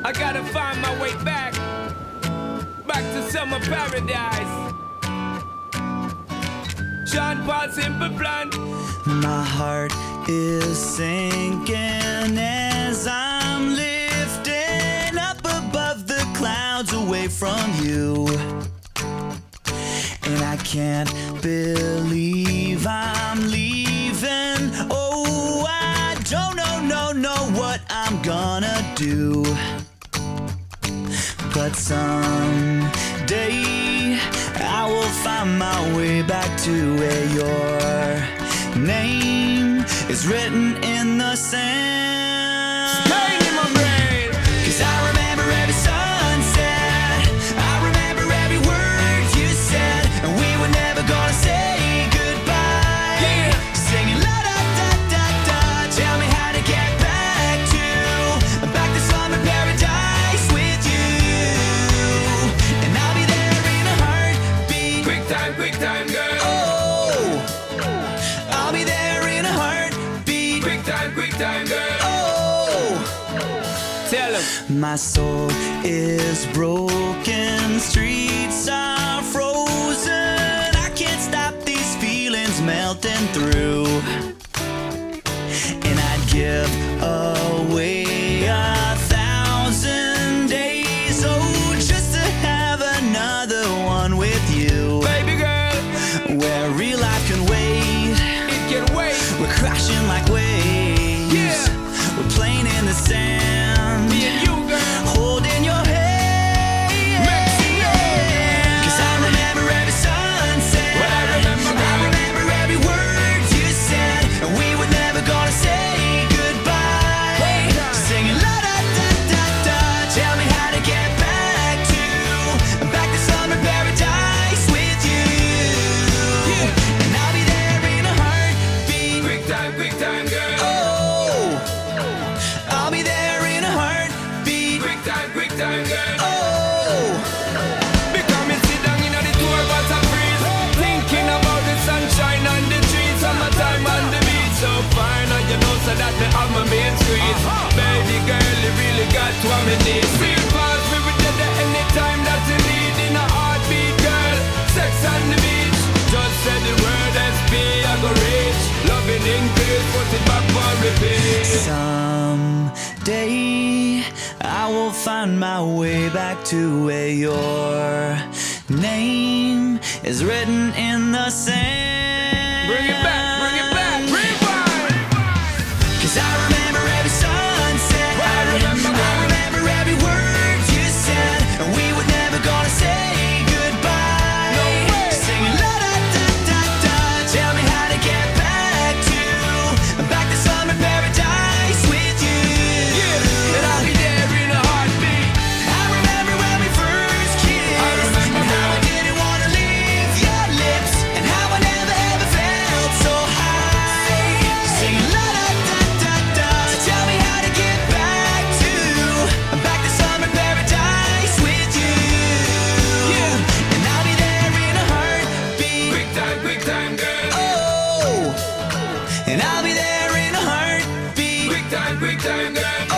I gotta find my way back to summer paradise. Sean Paul, Simple Plan. My heart is sinking as I'm lifting up above the clouds away from you. And I can't believe I'm leaving. Oh, I don't know what I'm gonna do. But someday I will find my way back to where your name is written in the sand. Pain in my brain. 'Cause I remember every sunset, I remember every word you said, and we were never gonna say goodbye. Yeah. Singing la da da da da, tell me how to get back to summer paradise with you. And I'll be there in a heartbeat. Quick time, girl. Oh, I'll be there in a heartbeat. Quick time, girl. Oh, Tell him. my soul is broken, streets are frozen. I can't stop these feelings melting through. And I'd give away 1,000 days, oh, just to have another one with you. Baby girl, Where real life can wait, it can wait. we're crashing like waves. Yeah. We're playing in the sand, Me and you, girl. holding your hand. Mexico. 'Cause I remember every sunset, Well, I remember, I remember every word you said, and we were never gonna say goodbye. Singing la da da da da, tell me how to get back to summer paradise with you. And I'll be there in a heartbeat. Quick time, girl. Oh, I'll be there in a heartbeat. Quick time, girl. Oh, Because me sit down in the tour bus and freeze, thinking about the sunshine and the trees, summertime on the beach. So fine, and you know so that me have my main street. Baby girl, you really got what me need. Real fast, we will get there anytime that you need. In a heartbeat, girl, sex on the beach. Just say the word SP, I go reach. Loving increase, put it back for repeat. someday I will find my way back to where your name is written in the sand. Bring it back, rewind. 'Cause I remember every sunset, I remember, I remember every word you said, and we were never gonna say goodbye. No way. Singing la da da da da, tell me how to get back to summer paradise with you. Yeah, and I'll be there in a heartbeat. I remember when we first kissed, I remember, and how I girl. didn't wanna leave your lips, and how I never ever felt so high. Singing la da da da da, tell me how to get back to summer paradise with you. Yeah. And I'll be there in a heartbeat. Quick time, girl. Oh, and I'll be there in a heartbeat. Quick time, girl.